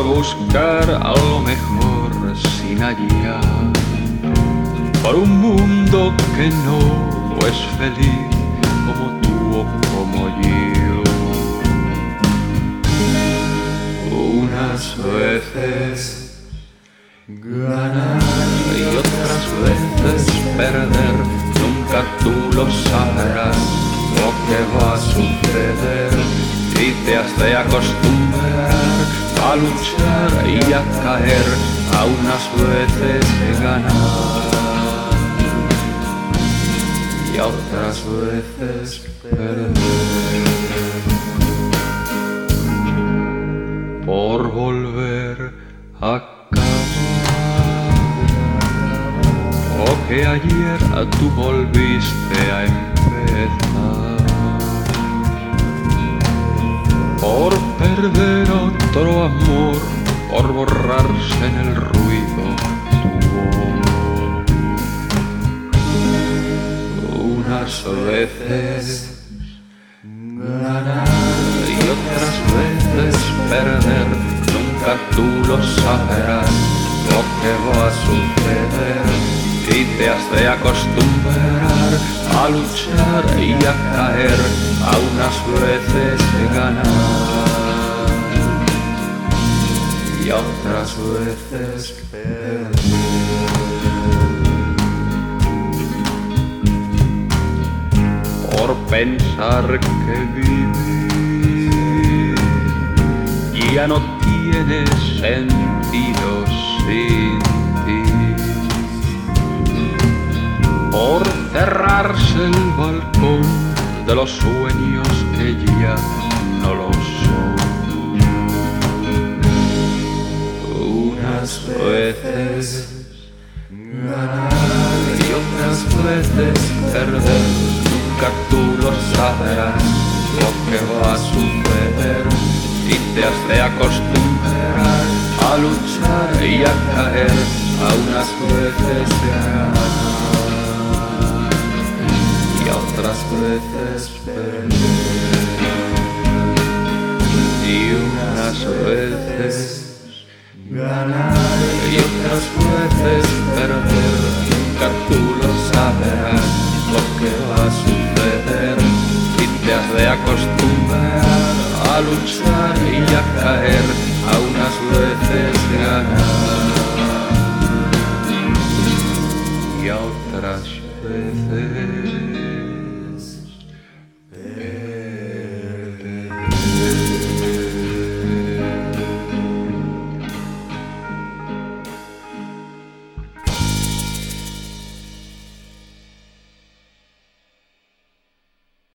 buscar algo mejor sin hallar, por un mundo que no es feliz como tú o como yo. Unas veces ganar y otras veces perder, nunca tú lo sabrás lo que va a suceder, y te has de acostumbrar a luchar y a caer, a unas veces ganar y a otras veces perder. Por volver a o que ayer tú volviste a empezar, por perder otro amor, por borrarse en el ruido tu voz. Unas veces ganar y otras veces perder, nunca tú lo sabrás lo que va a suceder, y te has de acostumbrar a luchar y a caer, a unas veces ganar y a otras veces perder. Por pensar que vivir ya no tiene sentido sin ti, por cerrarse el balcón de los sueños que ya no lo son. Unas veces ganar y otras veces perder, nunca tú lo sabrás lo que va a suceder, y te has de acostumbrar a luchar y a caer, a unas veces ganar y a otras veces perder, y unas veces ganar y otras veces perder, nunca tú lo sabrás lo que va a suceder, y te has de acostumbrar a luchar y a caer, a unas veces ganar y a otras veces